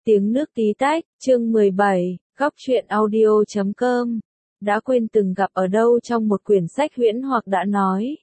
Tiếng nước tí tách, chương 17, góc truyện audio.com. Đã quên từng gặp ở đâu trong một quyển sách huyễn hoặc đã nói.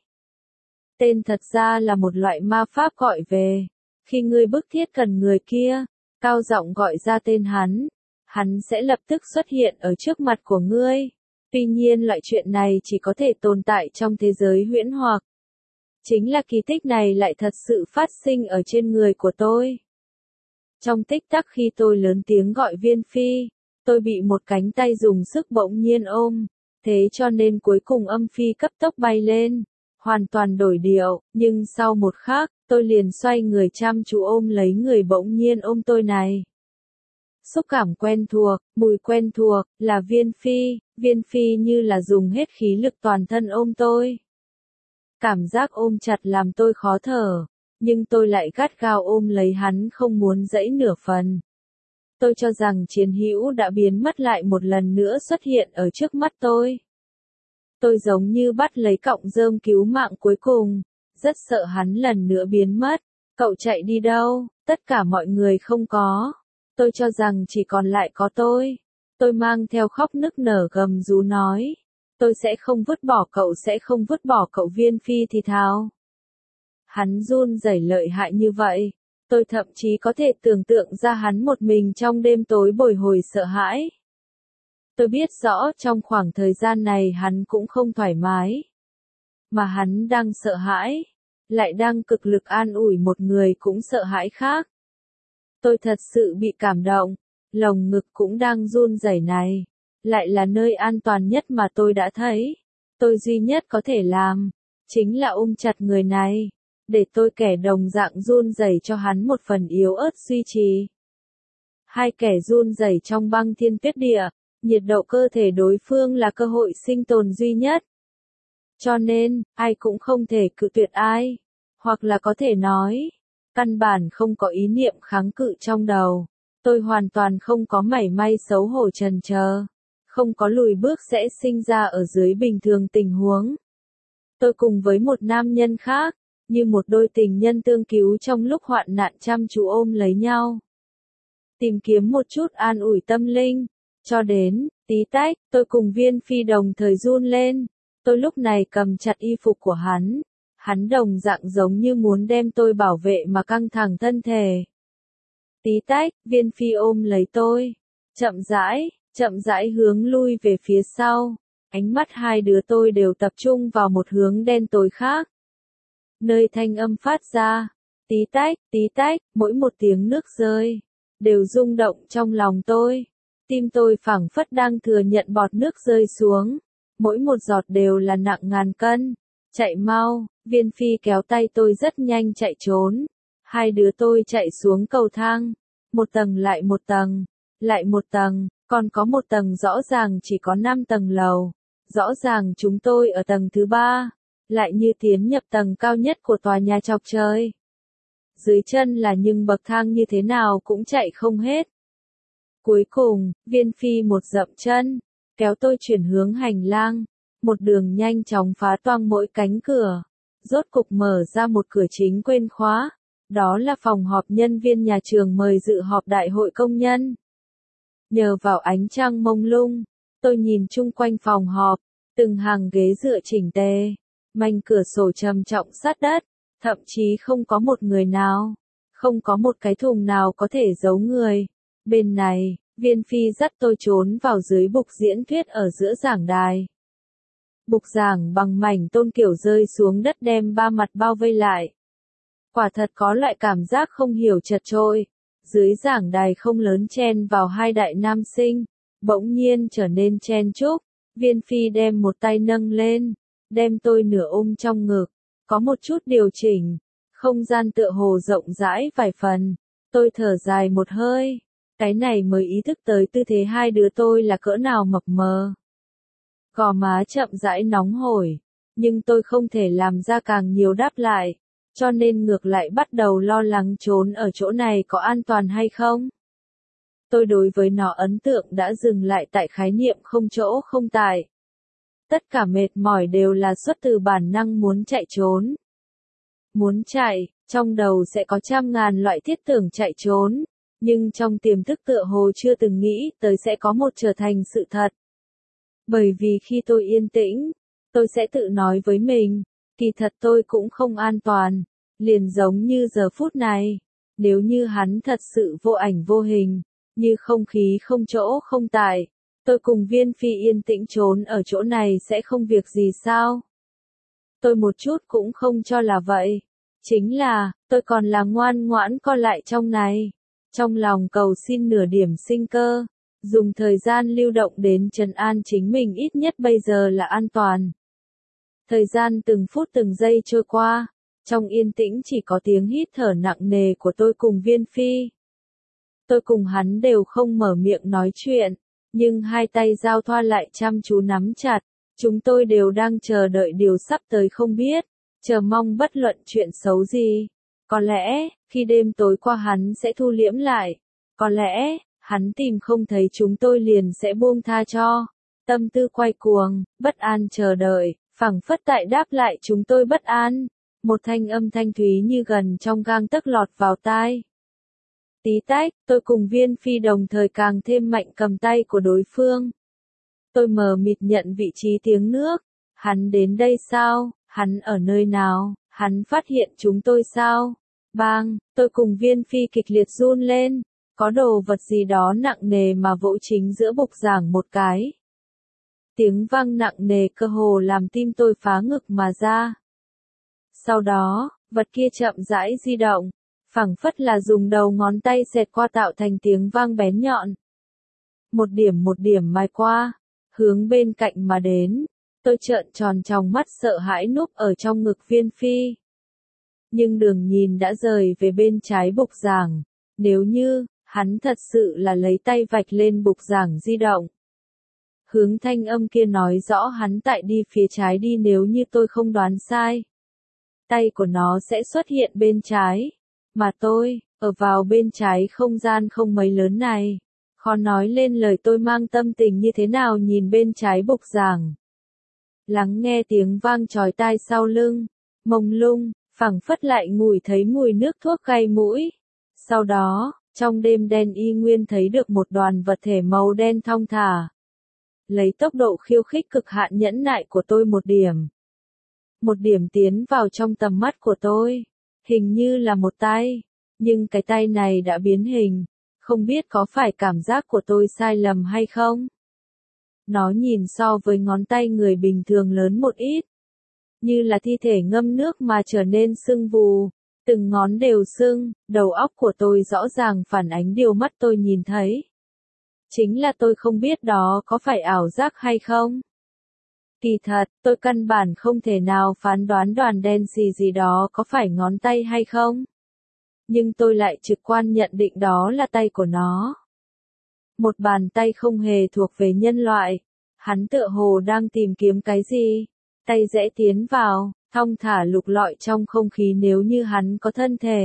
Tên thật ra là một loại ma pháp gọi về. Khi ngươi bức thiết cần người kia, cao giọng gọi ra tên hắn sẽ lập tức xuất hiện ở trước mặt của ngươi. Tuy nhiên loại chuyện này chỉ có thể tồn tại trong thế giới huyễn hoặc. Chính là kỳ tích này lại thật sự phát sinh ở trên người của tôi. Trong tích tắc khi tôi lớn tiếng gọi Viên Phi, tôi bị một cánh tay dùng sức bỗng nhiên ôm, thế cho nên cuối cùng âm phi cấp tốc bay lên, hoàn toàn đổi điệu, nhưng sau một khắc, tôi liền xoay người chăm chú ôm lấy người bỗng nhiên ôm tôi này. Xúc cảm quen thuộc, mùi quen thuộc, là Viên Phi như là dùng hết khí lực toàn thân ôm tôi. Cảm giác ôm chặt làm tôi khó thở. Nhưng tôi lại gắt gao ôm lấy hắn không muốn giãy nửa phần. Tôi cho rằng chiến hữu đã biến mất lại một lần nữa xuất hiện ở trước mắt tôi. Tôi giống như bắt lấy cọng rơm cứu mạng cuối cùng, rất sợ hắn lần nữa biến mất. Cậu chạy đi đâu? Tất cả mọi người không có. Tôi cho rằng chỉ còn lại có tôi. Tôi mang theo khóc nức nở gầm rú nói. Tôi sẽ không vứt bỏ cậu, sẽ không vứt bỏ cậu. Viên Phi thì thào. Hắn run rẩy lợi hại như vậy, tôi thậm chí có thể tưởng tượng ra hắn một mình trong đêm tối bồi hồi sợ hãi. Tôi biết rõ trong khoảng thời gian này hắn cũng không thoải mái. Mà hắn đang sợ hãi, lại đang cực lực an ủi một người cũng sợ hãi khác. Tôi thật sự bị cảm động, lồng ngực cũng đang run rẩy này, lại là nơi an toàn nhất mà tôi đã thấy. Tôi duy nhất có thể làm, chính là ôm chặt người này. Để tôi kẻ đồng dạng run rẩy cho hắn một phần yếu ớt duy trì. Hai kẻ run rẩy trong băng thiên tuyết địa, nhiệt độ cơ thể đối phương là cơ hội sinh tồn duy nhất. Cho nên, ai cũng không thể cự tuyệt ai, hoặc là có thể nói, căn bản không có ý niệm kháng cự trong đầu. Tôi hoàn toàn không có mảy may xấu hổ chần chờ, không có lùi bước sẽ sinh ra ở dưới bình thường tình huống. Tôi cùng với một nam nhân khác, như một đôi tình nhân tương cứu trong lúc hoạn nạn chăm chú ôm lấy nhau. Tìm kiếm một chút an ủi tâm linh, cho đến, tí tách, tôi cùng Viên Phi đồng thời run lên. Tôi lúc này cầm chặt y phục của hắn đồng dạng giống như muốn đem tôi bảo vệ mà căng thẳng thân thể. Tí tách, Viên Phi ôm lấy tôi, chậm rãi hướng lui về phía sau, ánh mắt hai đứa tôi đều tập trung vào một hướng đen tối khác. Nơi thanh âm phát ra, tí tách, mỗi một tiếng nước rơi, đều rung động trong lòng tôi. Tim tôi phảng phất đang thừa nhận bọt nước rơi xuống, mỗi một giọt đều là nặng ngàn cân. Chạy mau, Viên Phi kéo tay tôi rất nhanh chạy trốn. Hai đứa tôi chạy xuống cầu thang, một tầng, lại một tầng, còn có một tầng rõ ràng chỉ có 5 tầng lầu. Rõ ràng chúng tôi ở tầng thứ 3. Lại như tiến nhập tầng cao nhất của tòa nhà chọc trời. Dưới chân là những bậc thang như thế nào cũng chạy không hết. Cuối cùng, Viên Phi một dậm chân, kéo tôi chuyển hướng hành lang, một đường nhanh chóng phá toang mỗi cánh cửa, rốt cục mở ra một cửa chính quên khóa, đó là phòng họp nhân viên nhà trường mời dự họp đại hội công nhân. Nhờ vào ánh trăng mông lung, tôi nhìn chung quanh phòng họp, từng hàng ghế dựa chỉnh tề. Mảnh cửa sổ trầm trọng sát đất, thậm chí không có một người nào, không có một cái thùng nào có thể giấu người. Bên này, Viên Phi dắt tôi trốn vào dưới bục diễn thuyết ở giữa giảng đài. Bục giảng bằng mảnh tôn kiểu rơi xuống đất đem ba mặt bao vây lại. Quả thật có loại cảm giác không hiểu chật trội. Dưới giảng đài không lớn chen vào hai đại nam sinh, bỗng nhiên trở nên chen chúc. Viên Phi đem một tay nâng lên, đem tôi nửa ôm trong ngực, có một chút điều chỉnh, không gian tựa hồ rộng rãi vài phần. Tôi thở dài một hơi, cái này mới ý thức tới tư thế hai đứa tôi là cỡ nào mập mờ. Gò má chậm rãi nóng hổi, nhưng tôi không thể làm ra càng nhiều đáp lại, cho nên ngược lại bắt đầu lo lắng trốn ở chỗ này có an toàn hay không. Tôi đối với nó ấn tượng đã dừng lại tại khái niệm không chỗ không tại. Tất cả mệt mỏi đều là xuất từ bản năng muốn chạy trốn. Muốn chạy, trong đầu sẽ có trăm ngàn loại thiết tưởng chạy trốn, Nhưng trong tiềm thức tựa hồ chưa từng nghĩ tới sẽ có một trở thành sự thật. Bởi vì khi tôi yên tĩnh, tôi sẽ tự nói với mình, kỳ thật tôi cũng không an toàn, liền giống như giờ phút này, nếu như hắn thật sự vô ảnh vô hình, như không khí không chỗ không tại, tôi cùng Viên Phi yên tĩnh trốn ở chỗ này sẽ không việc gì sao? Tôi một chút cũng không cho là vậy. Chính là, tôi còn là ngoan ngoãn co lại trong này. Trong lòng cầu xin nửa điểm sinh cơ. Dùng thời gian lưu động đến trấn an chính mình ít nhất bây giờ là an toàn. Thời gian từng phút từng giây trôi qua. Trong yên tĩnh chỉ có tiếng hít thở nặng nề của tôi cùng Viên Phi. Tôi cùng hắn đều không mở miệng nói chuyện. Nhưng hai tay giao thoa lại chăm chú nắm chặt. Chúng tôi đều đang chờ đợi điều sắp tới không biết, chờ mong bất luận chuyện xấu gì. Có lẽ, khi đêm tối qua hắn sẽ thu liễm lại. Có lẽ, hắn tìm không thấy chúng tôi liền sẽ buông tha cho. Tâm tư quay cuồng, bất an chờ đợi, phảng phất tại đáp lại chúng tôi bất an. Một thanh âm thanh thúy như gần trong gang tấc lọt vào tai. Tí tách, tôi cùng Viên Phi đồng thời càng thêm mạnh cầm tay của đối phương. Tôi mờ mịt nhận vị trí tiếng nước. Hắn đến đây sao? Hắn ở nơi nào? Hắn phát hiện chúng tôi sao? Bang, tôi cùng Viên Phi kịch liệt run lên. Có đồ vật gì đó nặng nề mà vỗ chính giữa bục giảng một cái. Tiếng vang nặng nề cơ hồ làm tim tôi phá ngực mà ra. Sau đó, vật kia chậm rãi di động. Phảng phất là dùng đầu ngón tay xẹt qua tạo thành tiếng vang bén nhọn. Một điểm mai qua. Hướng bên cạnh mà đến, tôi trợn tròn tròng mắt sợ hãi núp ở trong ngực Viên Phi. Nhưng đường nhìn đã rời về bên trái bục giảng, nếu như, hắn thật sự là lấy tay vạch lên bục giảng di động. Hướng thanh âm kia nói rõ hắn tại đi phía trái đi nếu như tôi không đoán sai. Tay của nó sẽ xuất hiện bên trái, mà tôi, ở vào bên trái không gian không mấy lớn này. Khó nói lên lời tôi mang tâm tình như thế nào nhìn bên trái bục giảng. Lắng nghe tiếng vang chói tai sau lưng, mông lung, phảng phất lại ngửi thấy mùi nước thuốc gây mũi. Sau đó, trong đêm đen y nguyên thấy được một đoàn vật thể màu đen thong thả. Lấy tốc độ khiêu khích cực hạn nhẫn nại của tôi một điểm tiến vào trong tầm mắt của tôi, hình như là một tay, nhưng cái tay này đã biến hình. Không biết có phải cảm giác của tôi sai lầm hay không? Nó nhìn so với ngón tay người bình thường lớn một ít. Như là thi thể ngâm nước mà trở nên sưng vù. Từng ngón đều sưng, đầu óc của tôi rõ ràng phản ánh điều mắt tôi nhìn thấy. Chính là tôi không biết đó có phải ảo giác hay không? Kỳ thật, tôi căn bản không thể nào phán đoán đoàn đen xì gì đó có phải ngón tay hay không. Nhưng tôi lại trực quan nhận định đó là tay của nó. Một bàn tay không hề thuộc về nhân loại. Hắn tựa hồ đang tìm kiếm cái gì. Tay rẽ tiến vào, thong thả lục lọi trong không khí nếu như hắn có thân thể.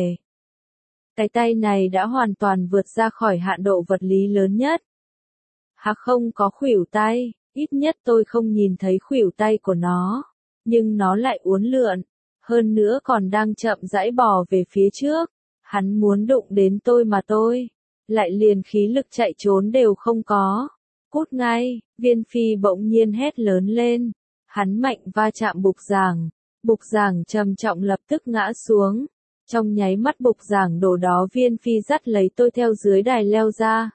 Cái tay này đã hoàn toàn vượt ra khỏi hạn độ vật lý lớn nhất. Hạc không có khuỷu tay, ít nhất tôi không nhìn thấy khuỷu tay của nó. Nhưng nó lại uốn lượn. Hơn nữa còn đang chậm rãi bò về phía trước. Hắn muốn đụng đến tôi mà tôi, lại liền khí lực chạy trốn đều không có. Cút ngay, Viên Phi bỗng nhiên hét lớn lên. Hắn mạnh va chạm bục giảng trầm trọng lập tức ngã xuống. Trong nháy mắt bục giảng đổ đó Viên Phi dắt lấy tôi theo dưới đài leo ra.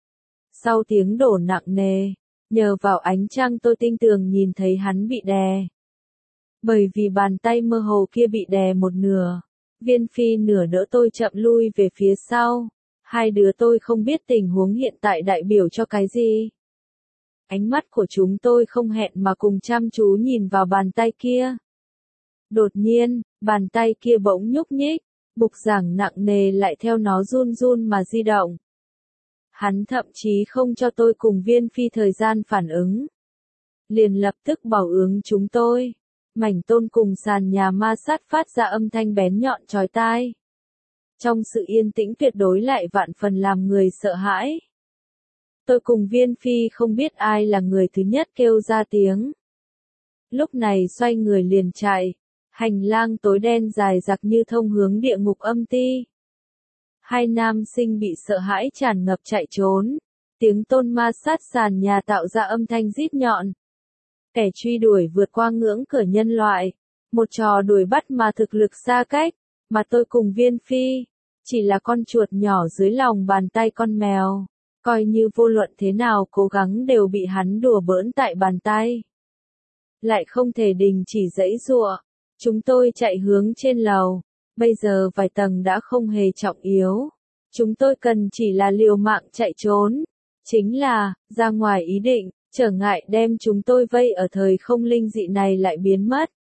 Sau tiếng đổ nặng nề, nhờ vào ánh trăng tôi tinh tường nhìn thấy hắn bị đè. Bởi vì bàn tay mơ hồ kia bị đè một nửa. Viên Phi nửa đỡ tôi chậm lui về phía sau. Hai đứa tôi không biết tình huống hiện tại đại biểu cho cái gì. Ánh mắt của chúng tôi không hẹn mà cùng chăm chú nhìn vào bàn tay kia. Đột nhiên, bàn tay kia bỗng nhúc nhích, bục giảng nặng nề lại theo nó run run mà di động. Hắn thậm chí không cho tôi cùng Viên Phi thời gian phản ứng. Liền lập tức bảo ứng chúng tôi. Mảnh tôn cùng sàn nhà ma sát phát ra âm thanh bén nhọn chói tai. Trong sự yên tĩnh tuyệt đối lại vạn phần làm người sợ hãi. Tôi cùng Viên Phi không biết ai là người thứ nhất kêu ra tiếng. Lúc này xoay người liền chạy. Hành lang tối đen dài dặc như thông hướng địa ngục âm ti. Hai nam sinh bị sợ hãi tràn ngập chạy trốn. Tiếng tôn ma sát sàn nhà tạo ra âm thanh rít nhọn. Kẻ truy đuổi vượt qua ngưỡng cửa nhân loại. Một trò đuổi bắt mà thực lực xa cách, mà tôi cùng Viên Phi, chỉ là con chuột nhỏ dưới lòng bàn tay con mèo. Coi như vô luận thế nào cố gắng đều bị hắn đùa bỡn tại bàn tay. Lại không thể đình chỉ giãy giụa. Chúng tôi chạy hướng trên lầu. Bây giờ vài tầng đã không hề trọng yếu. Chúng tôi cần chỉ là liều mạng chạy trốn. Chính là, ra ngoài ý định, trở ngại đem chúng tôi vây ở thời không linh dị này lại biến mất.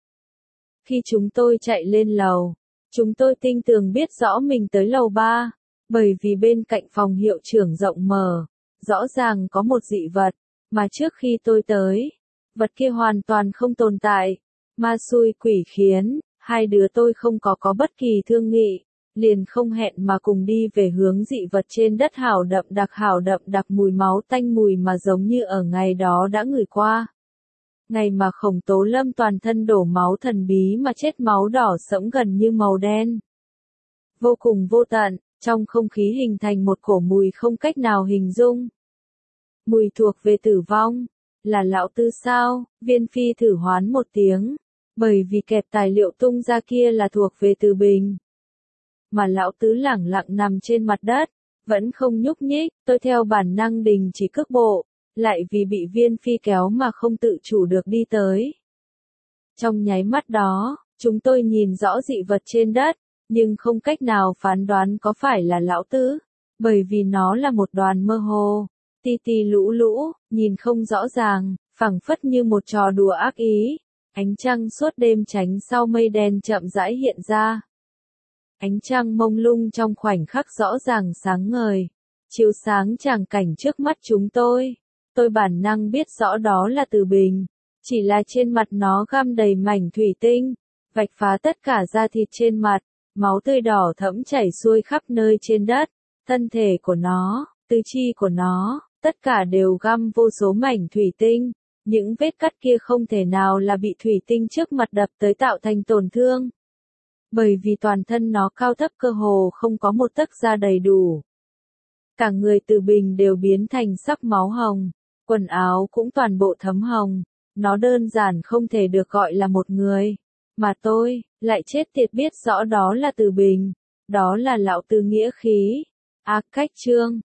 Khi chúng tôi chạy lên lầu, chúng tôi tinh tường biết rõ mình tới lầu 3, bởi vì bên cạnh phòng hiệu trưởng rộng mở, rõ ràng có một dị vật, mà trước khi tôi tới, vật kia hoàn toàn không tồn tại. Ma xui quỷ khiến, hai đứa tôi không có bất kỳ thương nghị, liền không hẹn mà cùng đi về hướng dị vật trên đất hảo đậm đặc mùi máu tanh, mùi mà giống như ở ngày đó đã ngửi qua. Ngày mà Khổng Tố Lâm toàn thân đổ máu thần bí mà chết máu đỏ sẫm gần như màu đen. Vô cùng vô tận, trong không khí hình thành một cổ mùi không cách nào hình dung. Mùi thuộc về tử vong. Là lão Tư sao? Viên Phi thử hoán một tiếng. Bởi vì kẹp tài liệu tung ra kia là thuộc về Từ Bình. Mà lão Tứ lẳng lặng nằm trên mặt đất, vẫn không nhúc nhích. Tôi theo bản năng đình chỉ cước bộ, lại vì bị Viên Phi kéo mà không tự chủ được đi tới. Trong nháy mắt đó, chúng tôi nhìn rõ dị vật trên đất, nhưng không cách nào phán đoán có phải là lão Tứ, bởi vì nó là một đoàn mơ hồ, ti lũ lũ, nhìn không rõ ràng, phảng phất như một trò đùa ác ý. Ánh trăng suốt đêm tránh sau mây đen chậm rãi hiện ra. Ánh trăng mông lung trong khoảnh khắc rõ ràng sáng ngời, chiếu sáng tràng cảnh trước mắt chúng tôi. Tôi bản năng biết rõ đó là Từ Bình, chỉ là trên mặt nó găm đầy mảnh thủy tinh, vạch phá tất cả da thịt trên mặt, máu tươi đỏ thẫm chảy xuôi khắp nơi trên đất, thân thể của nó, tứ chi của nó, tất cả đều găm vô số mảnh thủy tinh, những vết cắt kia không thể nào là bị thủy tinh trước mặt đập tới tạo thành tổn thương. Bởi vì toàn thân nó cao thấp cơ hồ không có một tấc da đầy đủ. Cả người Từ Bình đều biến thành sắc máu hồng. Quần áo cũng toàn bộ thấm hồng, nó đơn giản không thể được gọi là một người, mà tôi, lại chết tiệt biết rõ đó là Từ Bình, đó là lão Tư nghĩa khí. Cách chương